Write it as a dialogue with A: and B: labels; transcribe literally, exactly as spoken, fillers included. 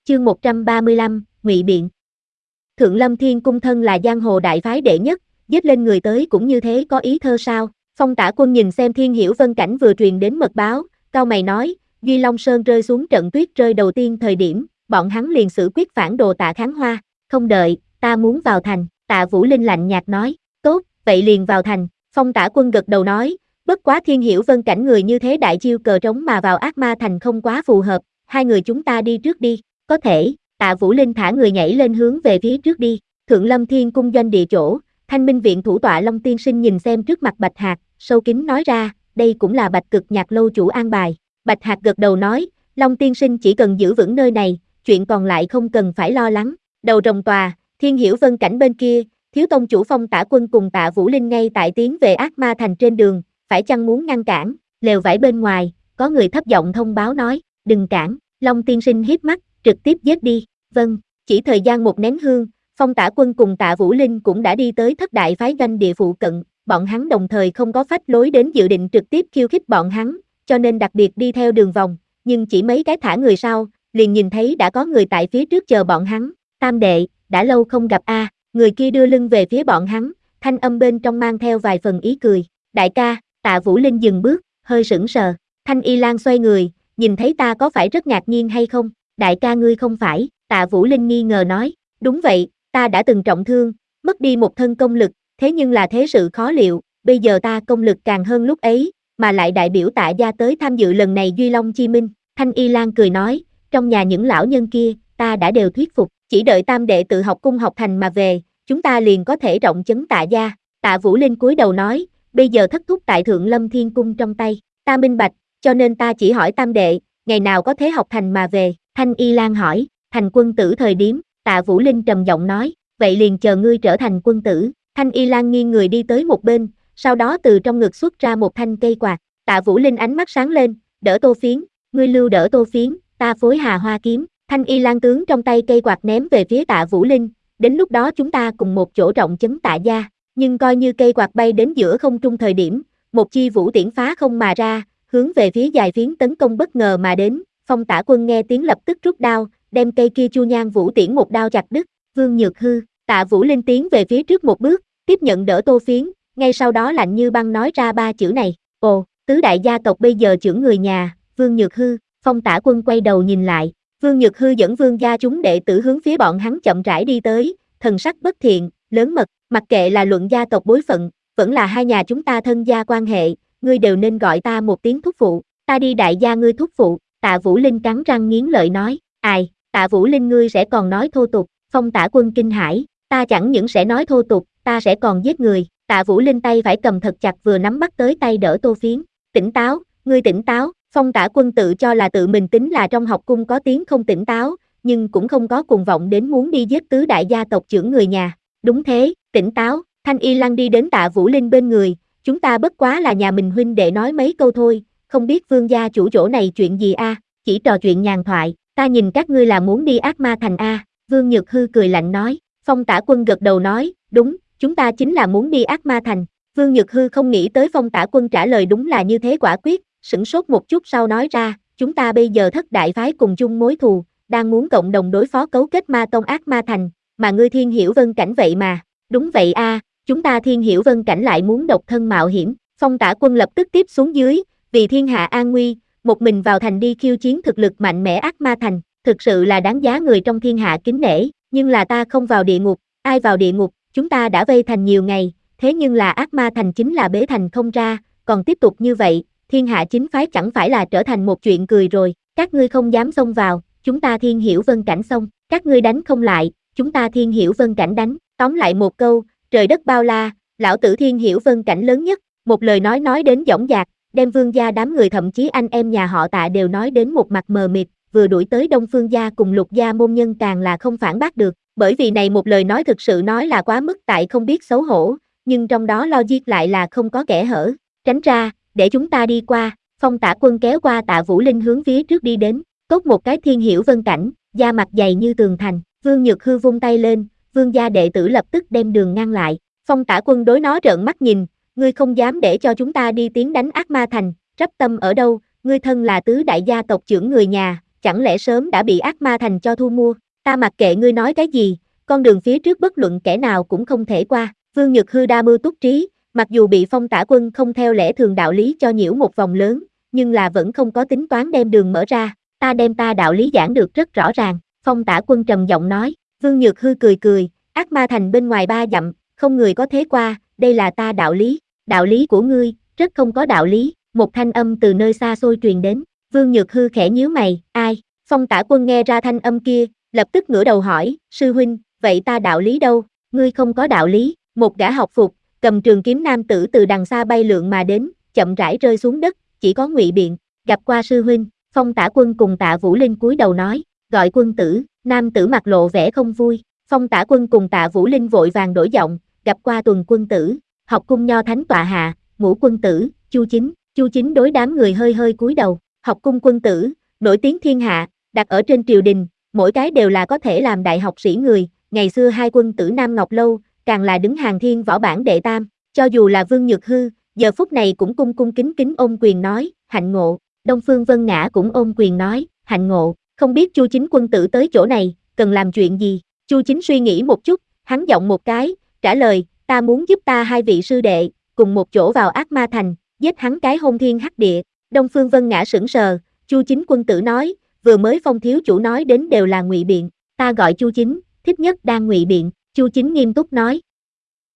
A: Chương một trăm ba mươi lăm, Ngụy biện. Thượng Lâm Thiên Cung thân là giang hồ đại phái đệ nhất, giết lên người tới cũng như thế có ý thơ sao? Phong Tả Quân nhìn xem Thiên Hiểu Vân Cảnh vừa truyền đến mật báo, cau mày nói, Duy Long Sơn rơi xuống trận tuyết rơi đầu tiên thời điểm, bọn hắn liền xử quyết phản đồ Tạ Kháng Hoa, không đợi, ta muốn vào thành, Tạ Vũ Linh lạnh nhạt nói, tốt, vậy liền vào thành. Phong Tả Quân gật đầu nói, bất quá Thiên Hiểu Vân Cảnh người như thế đại chiêu cờ trống mà vào ác ma thành không quá phù hợp, hai người chúng ta đi trước đi. Có thể, Tạ Vũ Linh thả người nhảy lên hướng về phía trước đi. Thượng Lâm Thiên Cung doanh địa chỗ, Thanh Minh viện thủ tọa Long Tiên Sinh nhìn xem trước mặt Bạch Hạc, sâu kín nói ra, đây cũng là Bạch Cực Nhạc lâu chủ an bài. Bạch Hạc gật đầu nói, Long Tiên Sinh chỉ cần giữ vững nơi này, chuyện còn lại không cần phải lo lắng. Đầu rồng tòa, Thiên Hiểu Vân Cảnh bên kia, thiếu tông chủ Phong Tả Quân cùng Tạ Vũ Linh ngay tại tiến về ác ma thành trên đường, phải chăng muốn ngăn cản? Lều vải bên ngoài, có người thấp giọng thông báo nói, đừng cản. Long Tiên Sinh híp mắt, trực tiếp giết đi. Vâng, chỉ thời gian một nén hương, Phong Tả Quân cùng Tạ Vũ Linh cũng đã đi tới thất đại phái doanh địa phụ cận, bọn hắn đồng thời không có phách lối đến dự định trực tiếp khiêu khích bọn hắn, cho nên đặc biệt đi theo đường vòng, nhưng chỉ mấy cái thả người sau, liền nhìn thấy đã có người tại phía trước chờ bọn hắn. Tam đệ, đã lâu không gặp a. Người kia đưa lưng về phía bọn hắn, thanh âm bên trong mang theo vài phần ý cười. Đại ca, Tạ Vũ Linh dừng bước, hơi sững sờ. Thanh Y Lan xoay người, nhìn thấy ta có phải rất ngạc nhiên hay không? Đại ca ngươi không phải, Tạ Vũ Linh nghi ngờ nói. Đúng vậy, ta đã từng trọng thương, mất đi một thân công lực, thế nhưng là thế sự khó liệu, bây giờ ta công lực càng hơn lúc ấy, mà lại đại biểu Tạ gia tới tham dự lần này Duy Long Chi Minh. Thanh Y Lan cười nói, trong nhà những lão nhân kia, ta đã đều thuyết phục, chỉ đợi tam đệ tự học cung học thành mà về, chúng ta liền có thể rộng chấn Tạ gia. Tạ Vũ Linh cúi đầu nói, bây giờ thất thúc tại Thượng Lâm Thiên Cung trong tay, ta minh bạch, cho nên ta chỉ hỏi tam đệ, ngày nào có thể học thành mà về. Thanh Y Lan hỏi, thành quân tử thời điểm, Tạ Vũ Linh trầm giọng nói, vậy liền chờ ngươi trở thành quân tử. Thanh Y Lan nghiêng người đi tới một bên, sau đó từ trong ngực xuất ra một thanh cây quạt. Tạ Vũ Linh ánh mắt sáng lên, đỡ Tô Phiến, ngươi lưu đỡ Tô Phiến, ta phối Hà Hoa kiếm. Thanh Y Lan tướng trong tay cây quạt ném về phía Tạ Vũ Linh, đến lúc đó chúng ta cùng một chỗ rộng chấn Tạ gia. Nhưng coi như cây quạt bay đến giữa không trung thời điểm, một chi vũ tiễn phá không mà ra, hướng về phía dài phiến tấn công bất ngờ mà đến. Phong Tả Quân nghe tiếng lập tức rút đao, đem cây kia chu nhan vũ tiễn một đao chặt đứt. Vương Nhược Hư, Tạ Vũ Linh tiến về phía trước một bước, tiếp nhận đỡ Tô Phiến, ngay sau đó lạnh như băng nói ra ba chữ này, ồ, tứ đại gia tộc bây giờ trưởng người nhà, Vương Nhược Hư. Phong Tả Quân quay đầu nhìn lại, Vương Nhược Hư dẫn Vương gia chúng đệ tử hướng phía bọn hắn chậm rãi đi tới, thần sắc bất thiện, lớn mật, mặc kệ là luận gia tộc bối phận, vẫn là hai nhà chúng ta thân gia quan hệ, ngươi đều nên gọi ta một tiếng thúc phụ, ta đi đại gia ngươi thúc phụ. Tạ Vũ Linh cắn răng nghiến lợi nói, ai, Tạ Vũ Linh ngươi sẽ còn nói thô tục. Phong Tả Quân kinh hãi, ta chẳng những sẽ nói thô tục, ta sẽ còn giết người. Tạ Vũ Linh tay phải cầm thật chặt vừa nắm bắt tới tay đỡ Tô Phiến, tỉnh táo, ngươi tỉnh táo. Phong Tả Quân tự cho là tự mình tính là trong học cung có tiếng không tỉnh táo, nhưng cũng không có cuồng vọng đến muốn đi giết tứ đại gia tộc trưởng người nhà. Đúng thế, tỉnh táo. Thanh Y Lan đi đến Tạ Vũ Linh bên người, chúng ta bất quá là nhà mình huynh đệ nói mấy câu thôi, không biết Vương gia chủ chỗ này chuyện gì a? Chỉ trò chuyện nhàn thoại, ta nhìn các ngươi là muốn đi ác ma thành a. Vương Nhược Hư cười lạnh nói. Phong Tả Quân gật đầu nói, đúng, chúng ta chính là muốn đi ác ma thành. Vương Nhược Hư không nghĩ tới Phong Tả Quân trả lời đúng là như thế quả quyết, sửng sốt một chút sau nói ra, chúng ta bây giờ thất đại phái cùng chung mối thù, đang muốn cộng đồng đối phó cấu kết ma tông ác ma thành, mà ngươi Thiên Hiểu Vân Cảnh vậy mà. Đúng vậy a, chúng ta Thiên Hiểu Vân Cảnh lại muốn độc thân mạo hiểm. Phong Tả Quân lập tức tiếp xuống dưới, vì thiên hạ an nguy, một mình vào thành đi khiêu chiến thực lực mạnh mẽ ác ma thành, thực sự là đáng giá người trong thiên hạ kính nể, nhưng là ta không vào địa ngục, ai vào địa ngục, chúng ta đã vây thành nhiều ngày, thế nhưng là ác ma thành chính là bế thành không ra, còn tiếp tục như vậy, thiên hạ chính phái chẳng phải là trở thành một chuyện cười rồi, các ngươi không dám xông vào, chúng ta Thiên Hiểu Vân Cảnh xông, các ngươi đánh không lại, chúng ta Thiên Hiểu Vân Cảnh đánh, tóm lại một câu, trời đất bao la, lão tử Thiên Hiểu Vân Cảnh lớn nhất, một lời nói nói đến dõng dạc, đem Vương gia đám người thậm chí anh em nhà họ Tạ đều nói đến một mặt mờ mịt, vừa đuổi tới Đông Phương gia cùng Lục gia môn nhân càng là không phản bác được, bởi vì này một lời nói thực sự nói là quá mức tại không biết xấu hổ, nhưng trong đó logic lại là không có kẽ hở. Tránh ra, để chúng ta đi qua. Phong Tả Quân kéo qua Tạ Vũ Linh hướng phía trước đi đến, cốt một cái Thiên Hiểu Vân Cảnh, da mặt dày như tường thành. Vương Nhược Hư vung tay lên, Vương gia đệ tử lập tức đem đường ngăn lại. Phong Tả Quân đối nó trợn mắt nhìn, ngươi không dám để cho chúng ta đi tiến đánh ác ma thành, rắp tâm ở đâu, ngươi thân là tứ đại gia tộc trưởng người nhà, chẳng lẽ sớm đã bị ác ma thành cho thu mua, ta mặc kệ ngươi nói cái gì, con đường phía trước bất luận kẻ nào cũng không thể qua, Vương Nhược Hư đa mưu túc trí, mặc dù bị Phong Tả Quân không theo lẽ thường đạo lý cho nhiễu một vòng lớn, nhưng là vẫn không có tính toán đem đường mở ra, ta đem ta đạo lý giảng được rất rõ ràng, Phong Tả Quân trầm giọng nói, Vương Nhược Hư cười cười, ác ma thành bên ngoài ba dặm, không người có thế qua, đây là ta đạo lý, đạo lý của ngươi, rất không có đạo lý, một thanh âm từ nơi xa xôi truyền đến, Vương Nhược Hư khẽ nhíu mày, ai, Phong Tả Quân nghe ra thanh âm kia, lập tức ngửa đầu hỏi, sư huynh, vậy ta đạo lý đâu, ngươi không có đạo lý, một gã học phục, cầm trường kiếm nam tử từ đằng xa bay lượn mà đến, chậm rãi rơi xuống đất, chỉ có Ngụy Biện, gặp qua sư huynh, Phong Tả Quân cùng Tạ Vũ Linh cúi đầu nói, gọi quân tử, nam tử mặt lộ vẻ không vui, Phong Tả Quân cùng Tạ Vũ Linh vội vàng đổi giọng, gặp qua Tuần quân tử, học cung nho thánh tọa hạ, Ngũ quân tử, Chu Chính, Chu Chính đối đám người hơi hơi cúi đầu, học cung quân tử, nổi tiếng thiên hạ, đặt ở trên triều đình, mỗi cái đều là có thể làm đại học sĩ người, ngày xưa hai quân tử Nam Ngọc Lâu, càng là đứng hàng thiên võ bảng đệ tam, cho dù là Vương Nhược Hư, giờ phút này cũng cung cung kính kính ôm quyền nói, hạnh ngộ, Đông Phương Vân Ngã cũng ôm quyền nói, hạnh ngộ, không biết Chu Chính quân tử tới chỗ này, cần làm chuyện gì, Chu Chính suy nghĩ một chút, hắn giọng một cái, trả lời, ta muốn giúp ta hai vị sư đệ, cùng một chỗ vào ác ma thành, giết hắn cái hôn thiên hắc địa, Đông Phương Vân Ngã sững sờ, Chu Chính quân tử nói, vừa mới Phong thiếu chủ nói đến đều là Ngụy Biện, ta gọi Chu Chính, thích nhất đang Ngụy Biện, Chu Chính nghiêm túc nói,